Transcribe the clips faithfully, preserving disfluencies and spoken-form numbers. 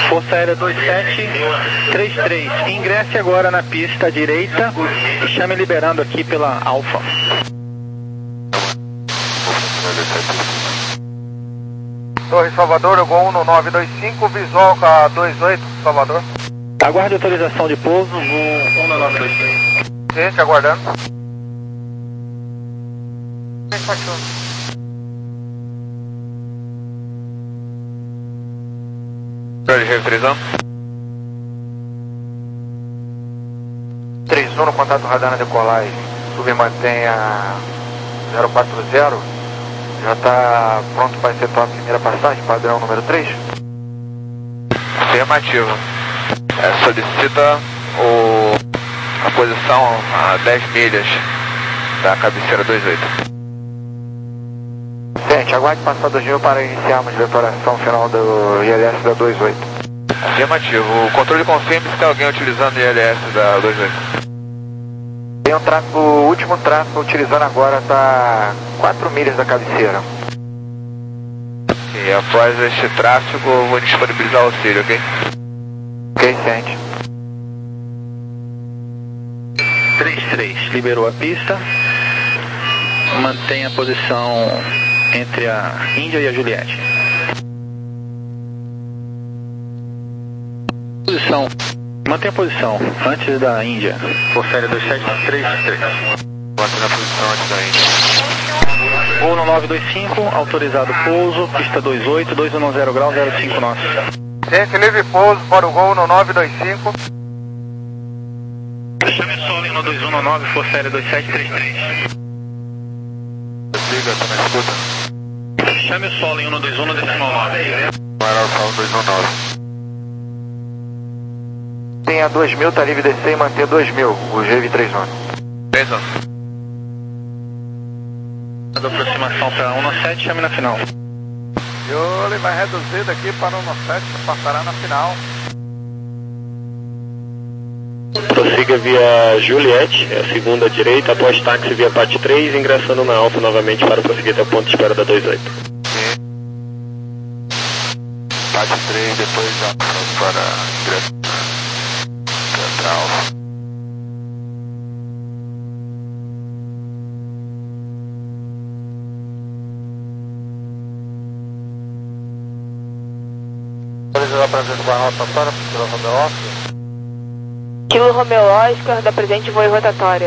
Força Aérea dois sete três três, ingresse agora na pista direita e chame liberando aqui pela Alfa. Torre Salvador, eu vou um no nove dois cinco, visual com a dois oito, Salvador. Aguarde autorização de pouso, voo um no nove dois cinco. Gente, aguardando. Refrisão. três um no contato radar na decolagem. Submantenha zero quatro zero. Já está pronto para efetuar a primeira passagem, padrão número três? Afirmativo. É, solicita o, a posição a dez milhas da cabeceira dois oito. Gente, aguarde passar dois mil para iniciarmos a vetoração final do I L S da dois oito. Afirmativo. O controle confirma se tem alguém utilizando o I L S da dois oito. Tem um tráfego, o último tráfego utilizando agora está quatro milhas da cabeceira. E após este tráfego eu vou disponibilizar o auxílio, ok? Ok, ciente. três três, liberou a pista. Mantenha a posição entre a Índia e a Juliette. Posição. Mantenha a posição antes da Índia. Força Aérea dois sete três três. Mantendo a posição antes da Índia. Voo no nove dois cinco, autorizado pouso, pista dois oito, dois um zero grau, zero cinco nós. Gente, livre pouso para o gol no nove dois cinco. Chame solo no dois um nove, Força Aérea dois sete três três. Liga, tá na escuta. Chame o solo em um dois um decimal nove. Aeronav dois um nove. Tenha dois mil, tá livre descer e manter dois mil, o G V três um. três um. Da aproximação para um sete, chame na final. E ele vai reduzir daqui para um sete, passará na final. Prossiga via Juliette, a segunda direita, após táxi via P A T três, ingressando na Alfa novamente para prosseguir até o ponto de espera da dois oito. P A T três, depois já para ingresso para a Alfa. Kilo Romeo Oscar, da presente voo rotatória.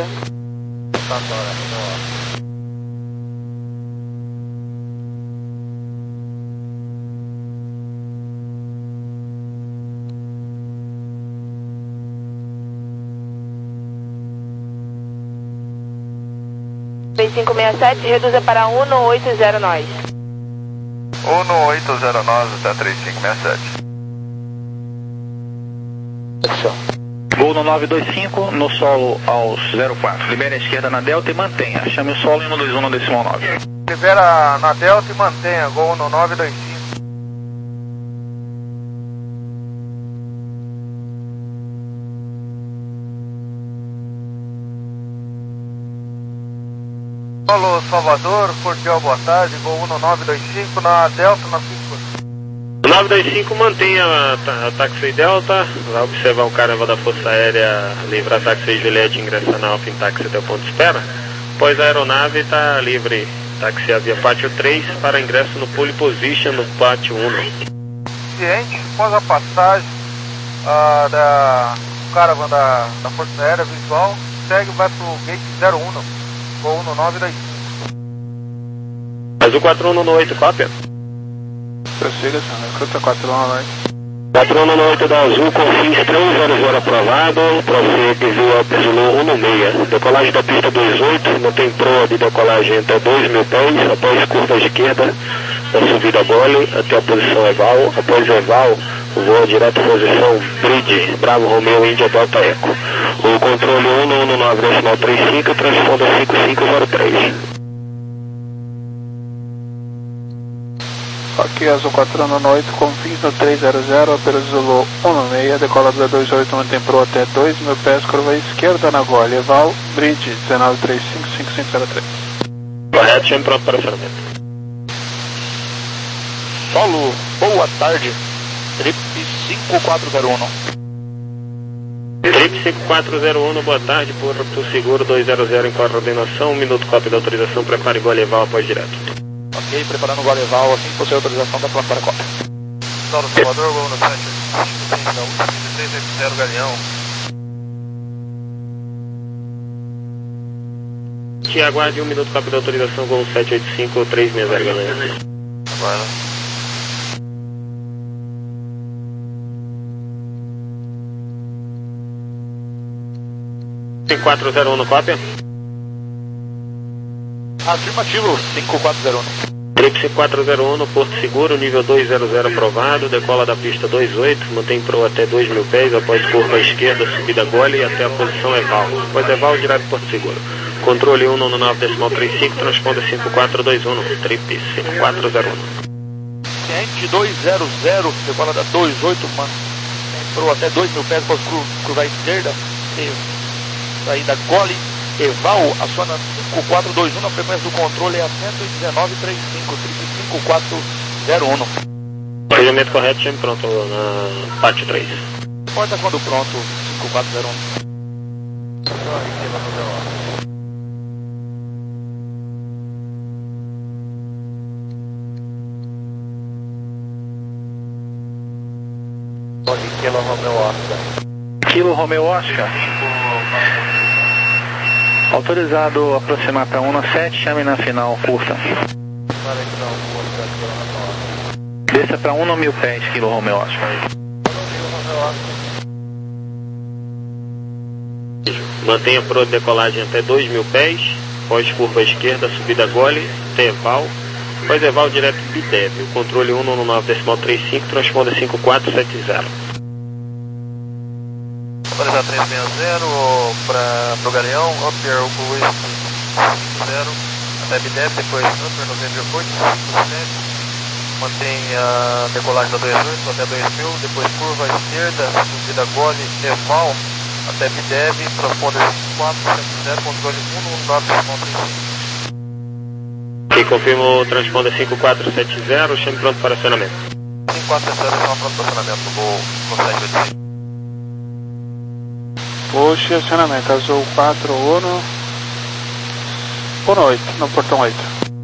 três cinco seis sete, reduza para um no oito zero nós. um no oito zero nove até três cinco seis sete. Voo no nove dois cinco, no solo aos zero quatro. Libere a esquerda na Delta e mantenha. Chame o solo em um dois um decimal nove. Libera na Delta e mantenha, gol no nove dois cinco. Alô, Salvador, cordial boa tarde, gol um no nove dois cinco, na Delta, na cinco. nove dois cinco, mantenha a, a táxi Delta, vai observar o carnaval da Força Aérea, livrar a táxi Juliette e ingressar na Alfa em táxi até o ponto de espera. Após a aeronave está livre, táxi via Pátio três para ingresso no pole position no Pátio um. Ciente, após a passagem uh, da caravan da, da Força Aérea visual, segue e vai pro gate zero um, gol um no nove dois cinco. Mas o quatro um no oito, cópia? Prossiga, senhor. Escuta quatro um nove. quatro um no oito da Azul, Confins três zero zero aprovado, prossegue via Zulu um no seis. Decolagem da pista dois oito, mantém proa de decolagem até dois mil pés, após curva à esquerda da subida gole, até a posição eval. Após eval, voa direto posição Bridge, Bravo Romeo Índia Delta Eco. O controle um no um nove decimal trinta e cinco, transponda cinco cinco zero três. Aqui Azul quatro um oito, Confins no três zero zero, Opera Zulu um no seis, decola da dois oito, mantém pro até dois mil pés, curva esquerda na Gole, Eval, Bridge, um nove três cinco cinco cinco zero três. Correto, chame pronto para acionamento. Solo, boa tarde. Trip cinco quatro zero um. Trip cinco quatro zero um, boa tarde, Porto Seguro dois zero zero em coordenação, um minuto cópia da autorização, prepare Goleval após direto. Ok, preparando o Goleval, assim que possível autorização da planta para a cópia. Saulo Salvador, voo no sete da U três oito zero Galeão. Te aguarde um minuto cópia da autorização, voo sete oito cinco três seis zero Galeão. Agora. cinco quatro zero um no cópia. Afirmativo, cinco quatro zero um. Trip cinco quatro zero um no Porto Seguro, nível dois zero zero aprovado, decola da pista dois oito, mantém pro até dois mil pés, após curva à esquerda, subida gole e até a posição Eval. Após Eval, direto Porto Seguro. Controle um nove nove decimal trinta e cinco, transponda cinco quatro dois um, Trip cinco quatro zero um. Cliente dois zero zero, decola da dois oito, mantém pro até dois mil pés, após curva à esquerda, e saída gole. Eval, aciona cinco quatro dois um, na frequência do controle é a cento e dezenove vírgula trinta e cinco, Trip cinco quatro zero um. Procedimento correto, sempre pronto na parte três. Porta quando pronto, cinco quatro zero um. Kilo Romeo Oscar. Kilo Romeo Oscar. Autorizado aproximar para um sete, chame na final curta. Desça para um mil pés, Kilo Romeo Oscar. Mantenha pro decolagem até dois mil pés, pós curva à esquerda, subida gole, até Eval. Após Eval, direto Bidev. O controle um nove nove decimal trinta e cinco, transponda cinco quatro sete zero. Autorizar três seis zero para o Galeão, Upper Cruise zero até Bidev, depois Upper November oito, cinco sete, mantém a decolagem da dois oito até dois mil, depois curva à esquerda, subida gole, Eval, até Bidev, transponder cinco quatro sete zero, controle um nove nove decimal trinta e cinco. E confirma o transponder cinco quatro sete zero, chame pronto para acionamento. cinco quatro sete zero, chama pronto para acionamento, vou no sete oito cinco. Puxe acionamento, azul quatro um oito, no portão oito.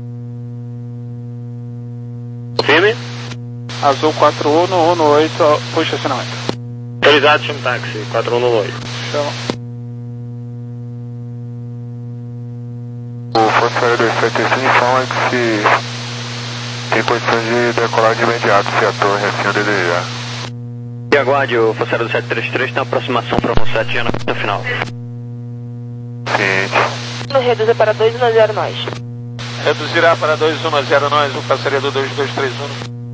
Confirme. Azul quatro um oito, puxe acionamento. Autorizado, chame táxi, quatro um oito. Chama. O Força Aérea dois sete cinco informa que se tem condições de decolar de imediato se a torre assim o desejar. E aguarde, o Força Aérea do sete três três tem aproximação para um sete já na pista final. Ciente. Reduzir para dois um zero nós. Reduzirá para dois um zero nós, o Força Aérea do dois dois três um.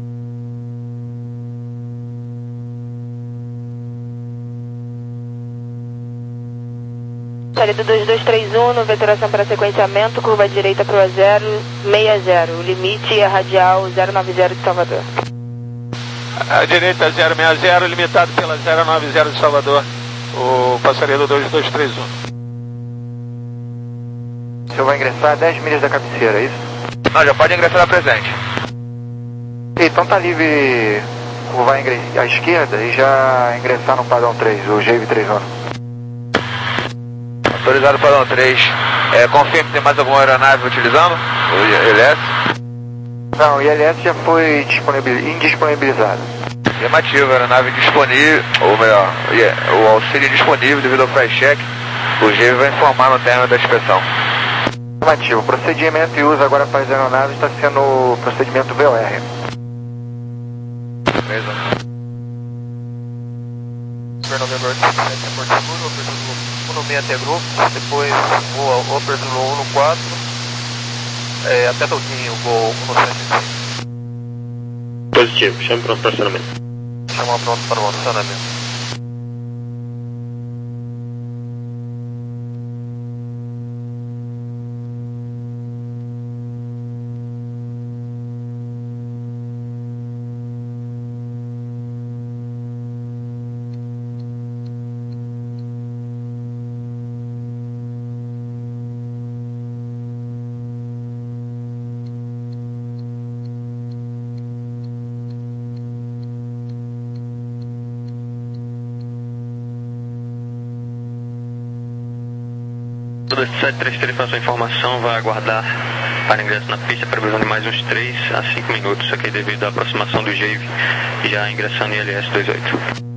Saída dois dois três um, veteração para sequenciamento, curva direita para o zero seis zero. O limite é radial zero nove zero de Salvador. A direita zero seis zero, limitado pela zero nove zero de Salvador. O passageiro dois dois três um. O senhor vai ingressar a dez milhas da cabeceira, é isso? Não, já pode ingressar na presente. Então tá livre, vai ingressar à esquerda e já ingressar no padrão três, o G V três um. Autorizado padrão três. É, confirme que tem mais alguma aeronave utilizando? O I L S? Não, o I L S já foi indisponibilizado. Afirmativo, aeronave disponível, ou melhor, o auxílio disponível devido ao flight check. O G V vai informar no término da inspeção. Afirmativo, o procedimento e uso agora para as aeronaves está sendo o procedimento V O R. Beleza. November oito sete é Porto Seguro, Upper Zulu um seis até grupo, depois voa Upper Zulu um quatro, é, até Toquinho, voo um sete cinco. Positivo, chame pronto para acionamento. Chama pronto para o acionamento. do sete três três para sua informação, vai aguardar para ingresso na pista, previsão de mais uns três a cinco minutos, isso aqui devido à aproximação do J V I, já ingressando em L S vinte e oito.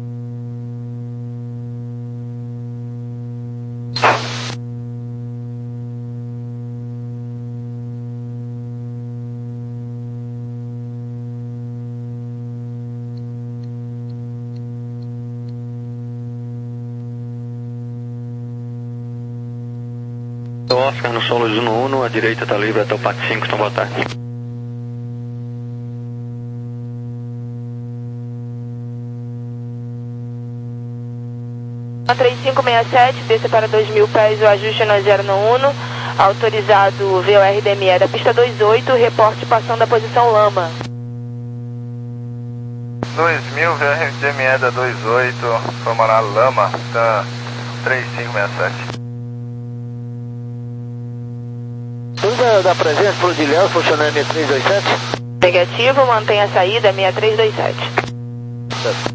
Oscar no solo Zuno um, a direita está livre até o P A T cinco, então boa tarde. três cinco seis sete, desça para dois mil pés, o ajuste no zero no um, autorizado V O R D M E da pista vinte e oito, reporte passando a posição lama. dois mil, V O R D M E da vinte e oito, formará lama, tá três cinco seis sete. Tudo da presença pro Dilhão, funcionando em três dois sete? Negativo, mantenha a saída seis três dois sete. Certo.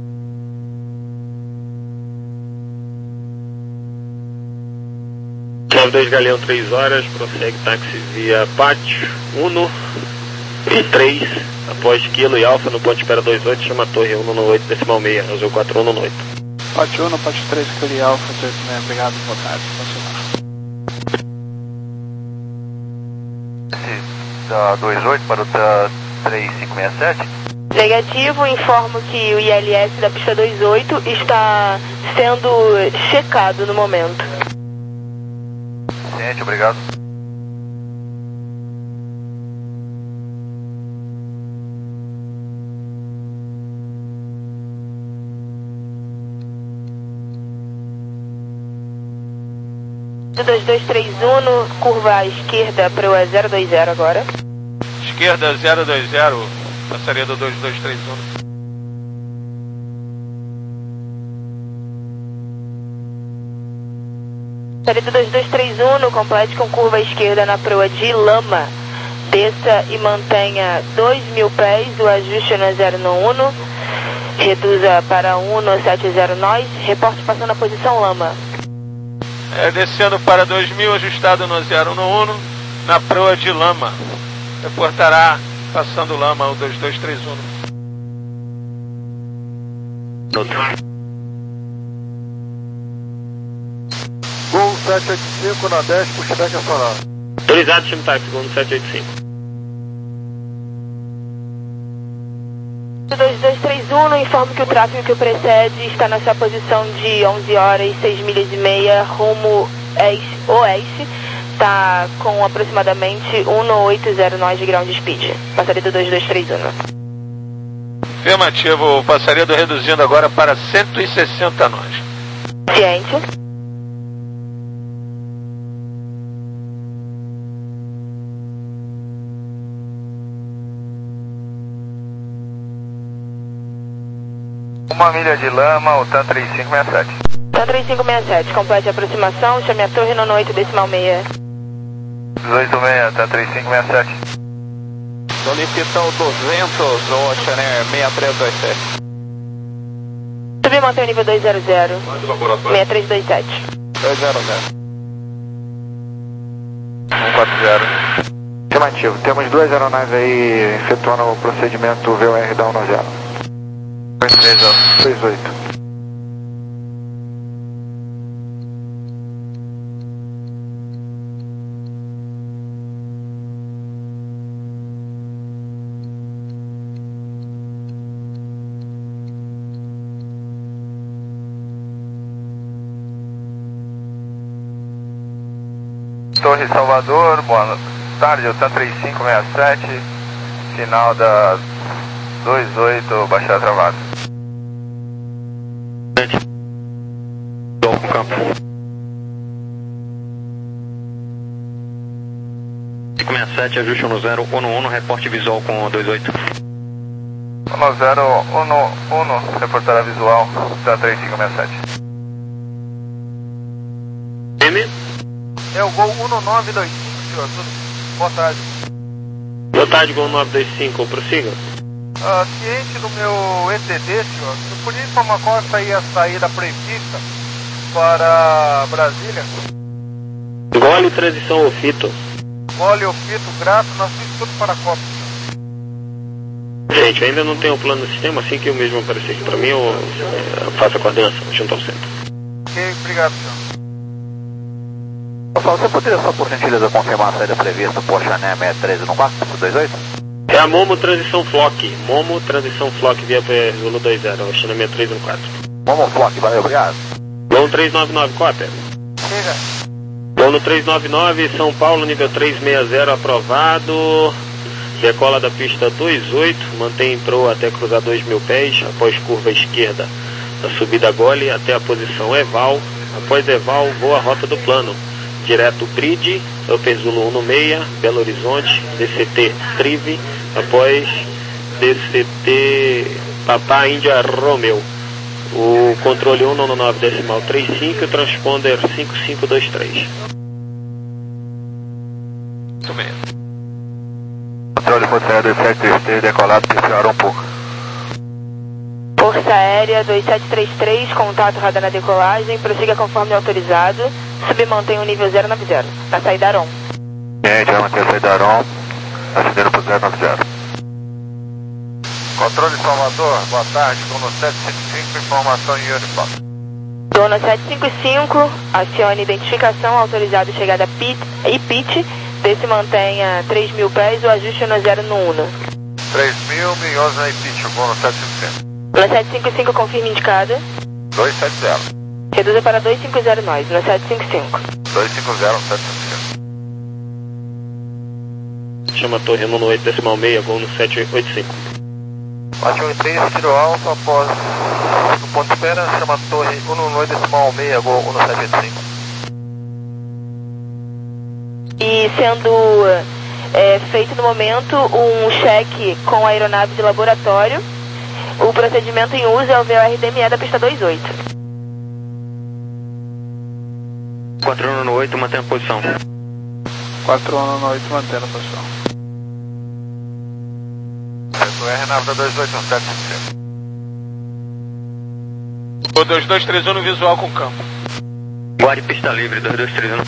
nove dois Galeão, três horas, prossegue táxi via Pátio um e três, após Kilo e Alfa no ponto de espera vinte e oito, chama a torre um no oito, decimal seis, azul quatro um no oito. Pátio um, Pátio três, Kilo e Alfa, dezoito seis, obrigado, boa tarde, funcionar. Da vinte e oito para o três cinco seis sete? Negativo, informo que o I L S da pista vinte e oito está sendo checado no momento. Ciente, obrigado. dois dois três um, curva à esquerda para o zero dois zero agora. Esquerda zero dois zero, passaria do dois dois três um. Saída dois dois três um, complete com curva à esquerda na proa de Lama. Desça e mantenha dois mil pés, o ajuste no zero no um. Reduza para um no sete zero nós, reporte passando a posição Lama. É, descendo para dois mil, ajustado no zero no um, na proa de Lama. Reportará passando Lama o dois dois três um. Gol sete oito cinco na dez, pushback acionado. Autorizado, chama táxi, Gol sete oito cinco. dois dois três um, informo que o tráfego que o precede está na sua posição de onze horas e seis milhas e meia, rumo oeste, está com aproximadamente um no oito zero nós de ground speed. Passaria do dois dois três um. Afirmativo, passaria do reduzindo agora para cento e sessenta nós. Ciente. Uma milha de lama, o TAM três cinco seis sete. TAM três cinco seis sete, complete a aproximação, chame a torre no oito decimal seis. dezoito seis, TAM três cinco seis sete. Solicitão duzentos, Ocean Air seis três dois sete. Subir e manter o nível dois zero zero, seis três dois sete. dois zero zero. um quatro zero. Afirmativo, temos duas aeronaves aí efetuando o procedimento V O R da um nove zero. três oito. Torre Salvador, boa tarde, o TAM três cinco seis sete, final da vinte e oito, baixada travada. Com campo. cinco seis sete, ajuste um no zero, um no um, reporte visual com vinte e oito. um no zero, um no um, reportará visual, TAM três cinco seis sete. M? É o Gol um nove dois cinco, senhor. Boa tarde. Boa tarde, Gol nove dois cinco, prossiga. Uh, ciente do meu E T D, senhor, você podia informar qual seria a saída prevista para Brasília? Gole, transição ou fito. Gole ou fito, grato, nós temos tudo para a Copa. Gente, ainda não tenho o plano do sistema, assim que o mesmo aparecer aqui para mim, eu, eu faço a coordenação junto ao centro. Ok, obrigado, senhor. Pessoal, você poderia só por gentileza confirmar a saída prevista por Chané seis três um quatro, dois oito? É a Momo Transição Flock. Momo Transição Flock via Zulu dois zero, China seis três um quatro. Momo Flock, valeu, obrigado. Voo três nove nove, cópia. Chega. Voo no três nove nove, São Paulo, nível três seis zero, aprovado. Decola da pista dois oito, mantém em proa até cruzar dois mil pés, após curva esquerda da subida Gole até a posição Eval. Após Eval, voa a rota do plano. Direto Bridge, Upper Zulu um seis, Belo Horizonte, D C T Trive, após D C T Papá Índia Romeo. O controle um nove nove decimal trinta e cinco e o transponder cinco cinco dois três. Muito bem. Controle Força Aérea dois sete três três, decolado, pistolar um pouco. Força Aérea dois sete três três, contato radar na decolagem, prossiga conforme autorizado, submantém o nível zero nove zero, na saída Aron. Gente, vai manter a saída Aron, acendendo para o zero nove zero. Controle Salvador, boa tarde, dono sete cinco cinco, informação em Unipop. Dono sete cinco cinco, acione identificação, autorizado chegada pit, e pit, desse mantenha três mil pés, o ajuste no zero no Uno. três mil, milhões na Ipit, o dono sete cinco cinco. No sete cinco cinco, confirma indicada. dois sete zero. Reduza para dois cinco zero nós, no sete cinco cinco. dois cinco zero, sete cinco cinco. Chama a torre um oito decimal seis, voo no sete oito cinco. Ótimo três, tiro alfa, após no ponto de espera, chama a torre um oito decimal seis, voo um sete oito cinco. E sendo é, feito no momento um cheque com a aeronave de laboratório, o procedimento em uso é o V O R D M E da pista dois oito. quatro um oito, mantém a posição. quatro um oito, mantendo a posição. Certo, R nave da dois oito um sete cinco cinco. O dois dois três um no visual com campo. Guarde pista livre, dois dois três um.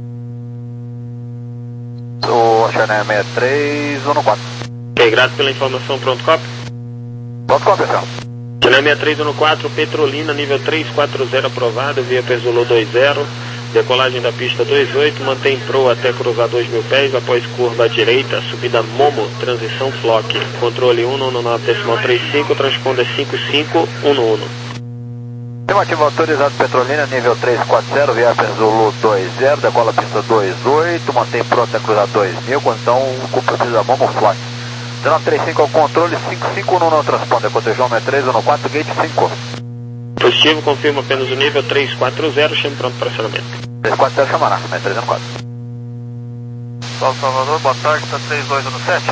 O Chané seis três um quatro. Ok, grato pela informação, pronto, cópia. Pronto, cópia, senhor. China seis três um quatro, Petrolina, nível três quatro zero, aprovado, via Zulu dois zero. Decolagem da pista dois oito, mantém proa até cruzar dois mil pés, após curva à direita, subida Momo, transição Flock. Controle um nove decimal trinta e cinco, transponder cinco cinco um um. Estimativo autorizado Petrolina, nível três quatro zero, via Zulu dois zero, decola pista dois oito, mantém proa até cruzar dois mil, condição com precisa Momo Flock. nove três cinco ao controle, cinco cinco um no transponder, cotejão seis três um quatro, gate cinco. Positivo, confirma apenas o nível três quatro zero, chame pronto para acionamento. três quatro zero chamará, seis três um quatro. Sol Salvador, boa tarde, está três dois um sete.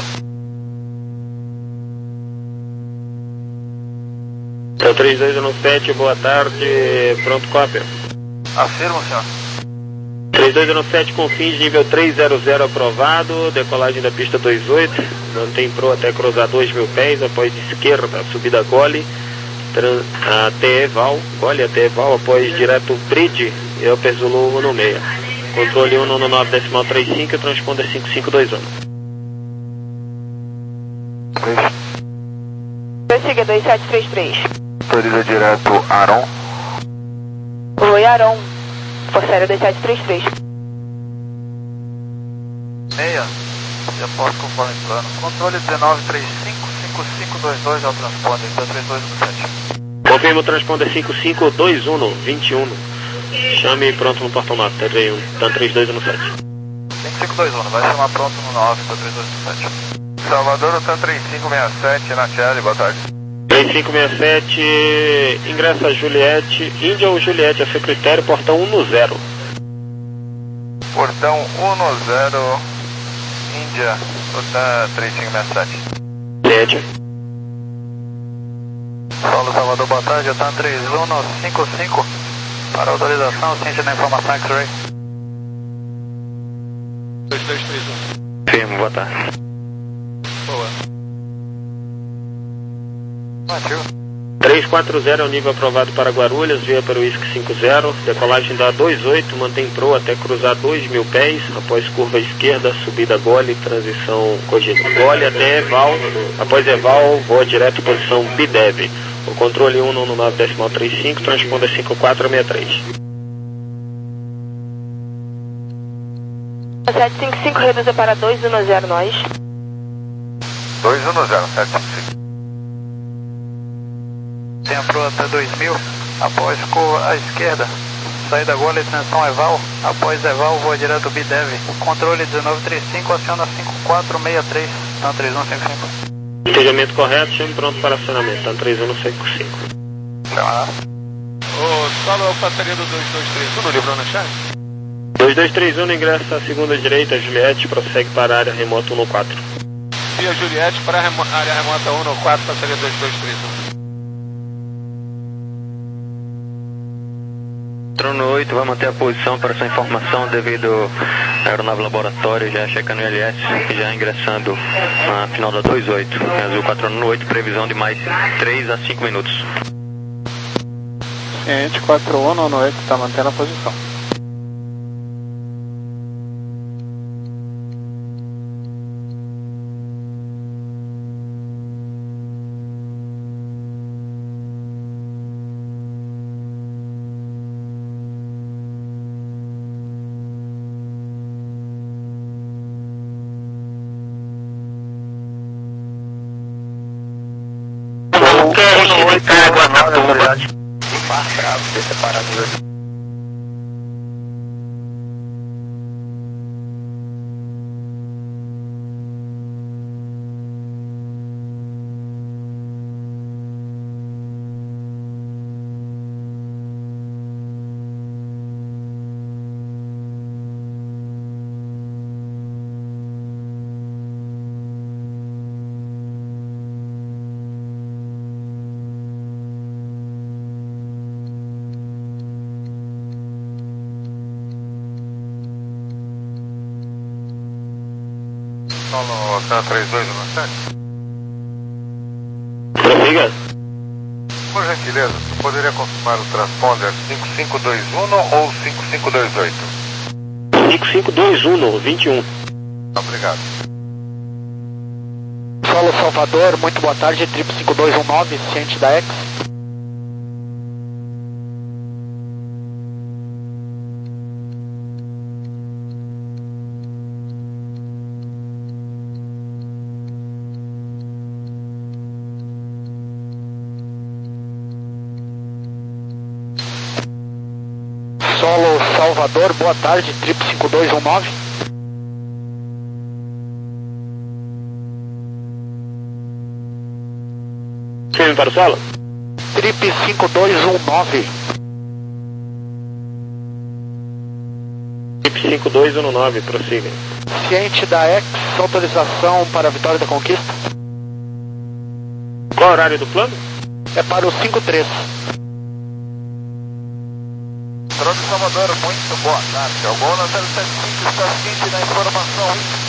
Então três dois um sete, boa tarde, pronto, cópia. Afirmo, senhor. três dois um sete com fins, nível três zero zero aprovado, decolagem da pista dois oito, mantém proa até cruzar dois mil pés, após esquerda, subida Gole, até Eval, Gole até Eval, após direto Bridge, e Upper Zulu um seis. Controle um nove decimal trinta e cinco, transponder cinco cinco dois um. Prossiga dois sete três três. Autoriza direto Aron. Oi, Aron. Força Aérea dois sete três três. Meia. Já posso conforme plano. Controle um nove três cinco, cinco cinco dois dois ao transponder, então três dois um sete. Confirma o transponder cinco cinco dois um, vinte e um. Chame pronto no portão nove, tá três dois um sete. cinco cinco dois um, vai chamar pronto no nove, tá três dois um sete. Salvador, tá três cinco seis sete, na Charlie, boa tarde. três cinco seis sete, ingressa Juliette, Índia ou Juliette, a seu critério, portão um no zero. Portão um no zero, Índia, tá três cinco seis sete. Juliette. Solo Salvador, boa tarde, tá três um cinco cinco, para autorização, ciência da informação X-Ray. dois dois três um. Firmo, boa tarde. Boa. Ativo. três quatro zero é o nível aprovado para Guarulhos, via para o Whisky cinco zero, decolagem da dois oito, mantém pro até cruzar dois mil pés, após curva esquerda, subida gole, transição corrigida. Gole até Eval, após Eval, voa direto posição B D E V. O controle um no nove decimal trinta e cinco, transponder cinco quatro seis três. sete cinco cinco, reduza para dois um zero, nós. dois um zero, sete cinco cinco. Tem a proa até dois mil, após curva à esquerda, saída gole, transição Eval, após Eval, voa direto B D E V. Controle dezenove trinta e cinco, aciona cinco quatro seis três, então três um cinco cinco. Entendimento correto, chame pronto para acionamento, tá três um cinco cinco. Ô, Solo, a bateria do dois dois três um, não livrou na chave? dois dois três um, ingressa à segunda direita, Juliette, prossegue para a área remota um quatro. Via Juliette para a remo área remota um quatro, bateria dois dois três um. Trono oito vai manter a posição para essa informação devido à aeronave laboratório, já checando o I L S e já ingressando na final da dois oito. Azul quatro um oito, previsão de mais três a cinco minutos. Ciente quatro um oito, está mantendo a posição. Solo K três dois um sete. Prossiga. Por gentileza, você poderia confirmar o transponder cinco cinco dois um ou cinco cinco dois oito? cinco cinco dois um, vinte e um. Obrigado. Solo Salvador, muito boa tarde, trip cinco dois um nove, ciente da X. Solo Salvador, boa tarde, trip cinco dois um nove. Firme para o solo? Trip cinco dois um nove. Trip cinco dois um nove, prossiga. Ciente da X, autorização para a Vitória da Conquista. Qual o horário do plano? É para o cinco três. Drone Salvador, muito boa tarde. O Gol na zero sete cinco está ciente da informação.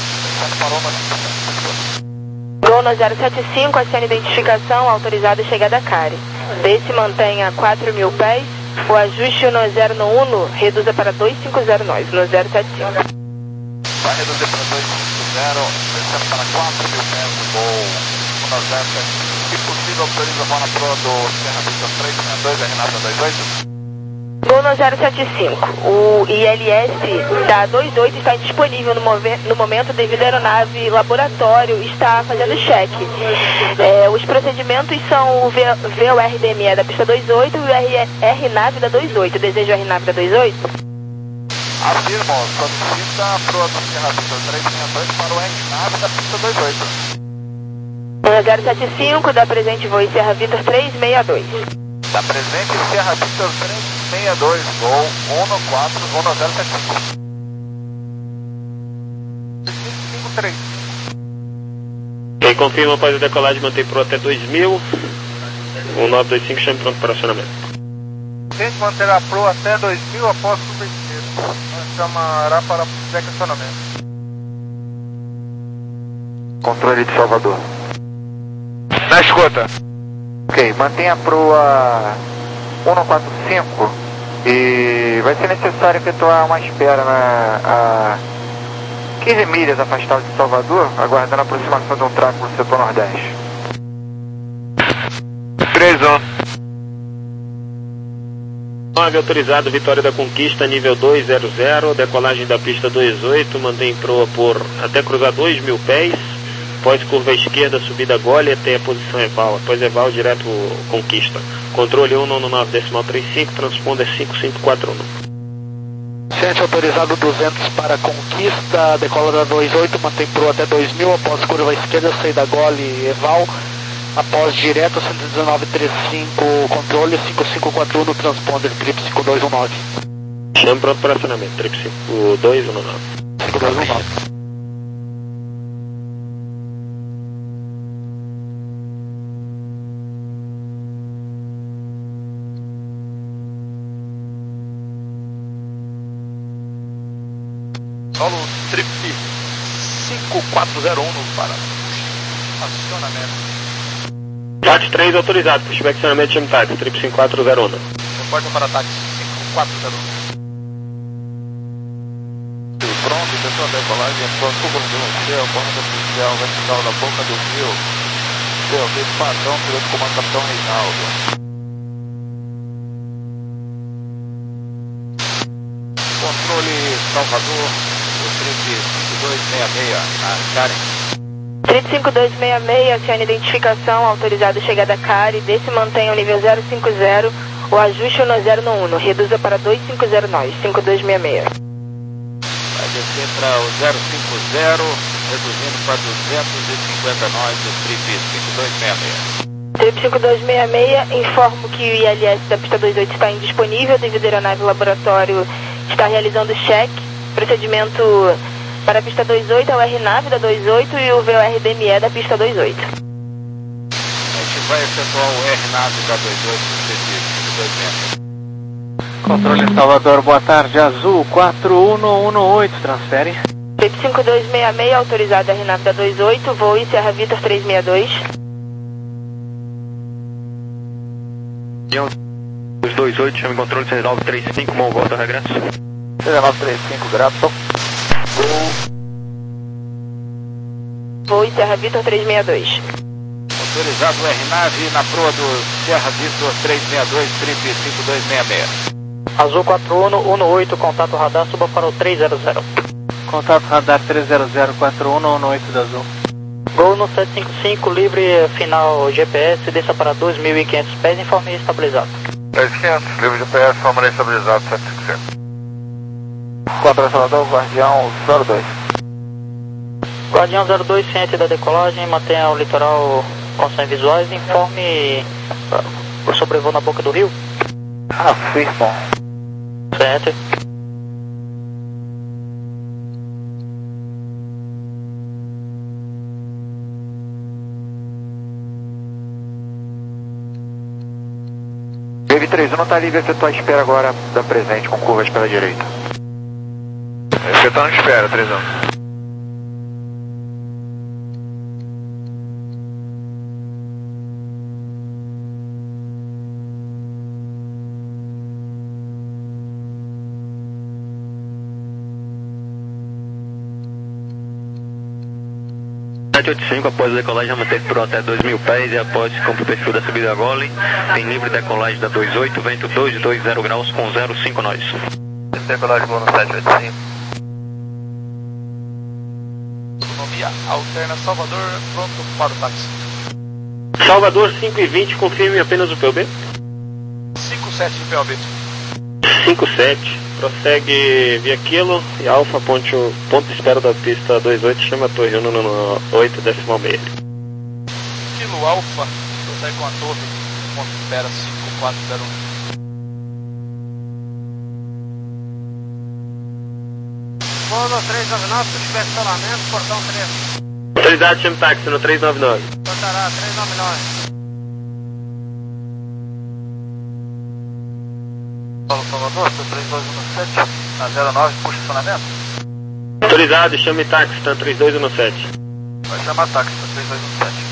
Gol na zero sete cinco, acione identificação, autorizado chegada a Cari. Desse mantenha quatro mil pés, o ajuste no zero no um, reduza para dois cinco zero nós, no zero sete cinco. Vai reduzir para dois cinco zero, descendo para quatro mil pés do Gol no zero sete cinco. Se possível, autoriza a bola pro do Serra Vista três seis dois, a Renata dois oito. Gol no zero sete cinco, o I L S da dois oito está indisponível no, no momento devido à aeronave laboratório está fazendo cheque. É, os procedimentos são o V O R D M E da pista dois oito e o R R nave da dois oito. Deseja o R nave da dois oito? Afirmo, solicita a proa do Serra Vista três seis dois para o R nave da pista dois oito. No zero sete cinco, da presente voo Serra Vitor três seis dois. Da presente Serra Vitor três seis dois, Gol um quatro, Gol no zero sete cinco. cinco cinco três. Quem confirma após a decolagem mantém pro até dois mil. um nove dois cinco, chame pronto para acionamento. Tente manter a proa até dois mil após o subsídio. Chamará para acionamento. Controle de Salvador. Na escuta. Ok, mantenha a proa cento e quarenta e cinco e vai ser necessário efetuar uma espera na, a quinze milhas afastado de Salvador, aguardando a aproximação de um tráfego no setor nordeste. três um. nove autorizado, Vitória da Conquista, nível dois zero zero, decolagem da pista dois oito, mantém proa por até cruzar dois mil pés, após curva esquerda, subida gole até a posição eval, após eval direto Conquista. Controle um nove nove decimal trinta e cinco, transponder cinco cinco quatro um. Sete autorizado duzentos para Conquista, decola da dois oito, mantém proa até dois mil, após curva esquerda, saída gole eval, após direto cento e dezenove trinta e cinco, controle cinco cinco quatro um no transponder trip cinco dois um nove. Chame para operacionamento, trip cinco dois um nove. cinco dois um nove. Solo trip cinco quatro zero um no para acionamento. T A T três autorizado, pushback acionamento chame táxi, trip cinco quatro zero um. Reporta para táxi cinco quatro zero um. Pronto, pessoal da decolagem, a sua curva no céu, borda oficial, vertical da boca do rio. Céu, desse padrão, piloto comando capitão Reinaldo. Controle Salvador, o trip cinco dois seis seis, a Karen. Trip cinco dois seis seis, acione identificação, autorizado chegada a Cari, desse mantenha o nível zero cinco zero, o ajuste no zero no um, reduza para dois cinco zero nós, cinco dois seis seis. Vai descer para o zero cinco zero, reduzindo para duzentos e cinquenta nós, o trip cinco dois seis seis. Trip cinco dois seis seis, informo que o I L S da pista dois oito está indisponível devido à aeronave laboratório está realizando check, procedimento para a pista dois oito, é o R NAV da dois oito e o V O R D M E da pista dois oito. A gente vai efetuar o R NAV da dois oito no cinco dois seis seis. Controle Salvador, boa tarde, Azul quatro um um oito, transfere. Trip cinco dois seis seis, autorizado R NAV da dois oito, voo em Serra Vitor três seis dois. Os dois oito, chame controle dezenove trinta e cinco, mão volta, regresso. dezenove trinta e cinco, grato. Voo em Serra Vitor três seis dois. Autorizado o R NAV na proa do Serra Vitor três seis dois, trip cinco dois seis seis. Azul quatro um um oito, contato radar, suba para o três zero zero. Contato radar três zero zero, quatro um um oito da Azul. Gol no sete cinco cinco, livre final G P S, desça para dois mil e quinhentos pés, informe estabilizado. dois mil e quinhentos, livre G P S, forma estabilizado, sete cinco cinco. Contra Salvador, Guardião zero dois. Guardião zero dois, ciente da decolagem, mantenha o litoral com som visuais, informe uh, o sobrevoo na boca do rio. Afirmo. Certo. Wave três um não está livre, efetuar a espera agora da presente com curvas pela direita. Efetuando espera, três um. sete oito cinco, após a decolagem, mantém por até dois mil pés e após cumpre o perfil da subida gole, tem livre decolagem da dois oito, vento dois dois zero graus com zero cinco nós. Decolagem boa no sete oito cinco. Autonomia alterna Salvador, pronto para o táxi. Salvador cinco e vinte, confirme apenas o P O B. cinco sete de P O B. cinco sete, prossegue via Kilo e Alfa, ponte, ponto de espera da pista dois oito, chama a torre um no oito decimal seis. Kilo Alfa, prossegue com a torre, ponto de espera cinco quatro zero um. Voo três nove nove, estacionamento, portão três. Autoridade, chame táxi no três nove nove. Portará, três nove nove. Salvador, três dois um sete, na zero nove, puxa estacionamento. Autorizado, chame táxi, tá três dois um sete. Vai chamar táxi, três dois um sete.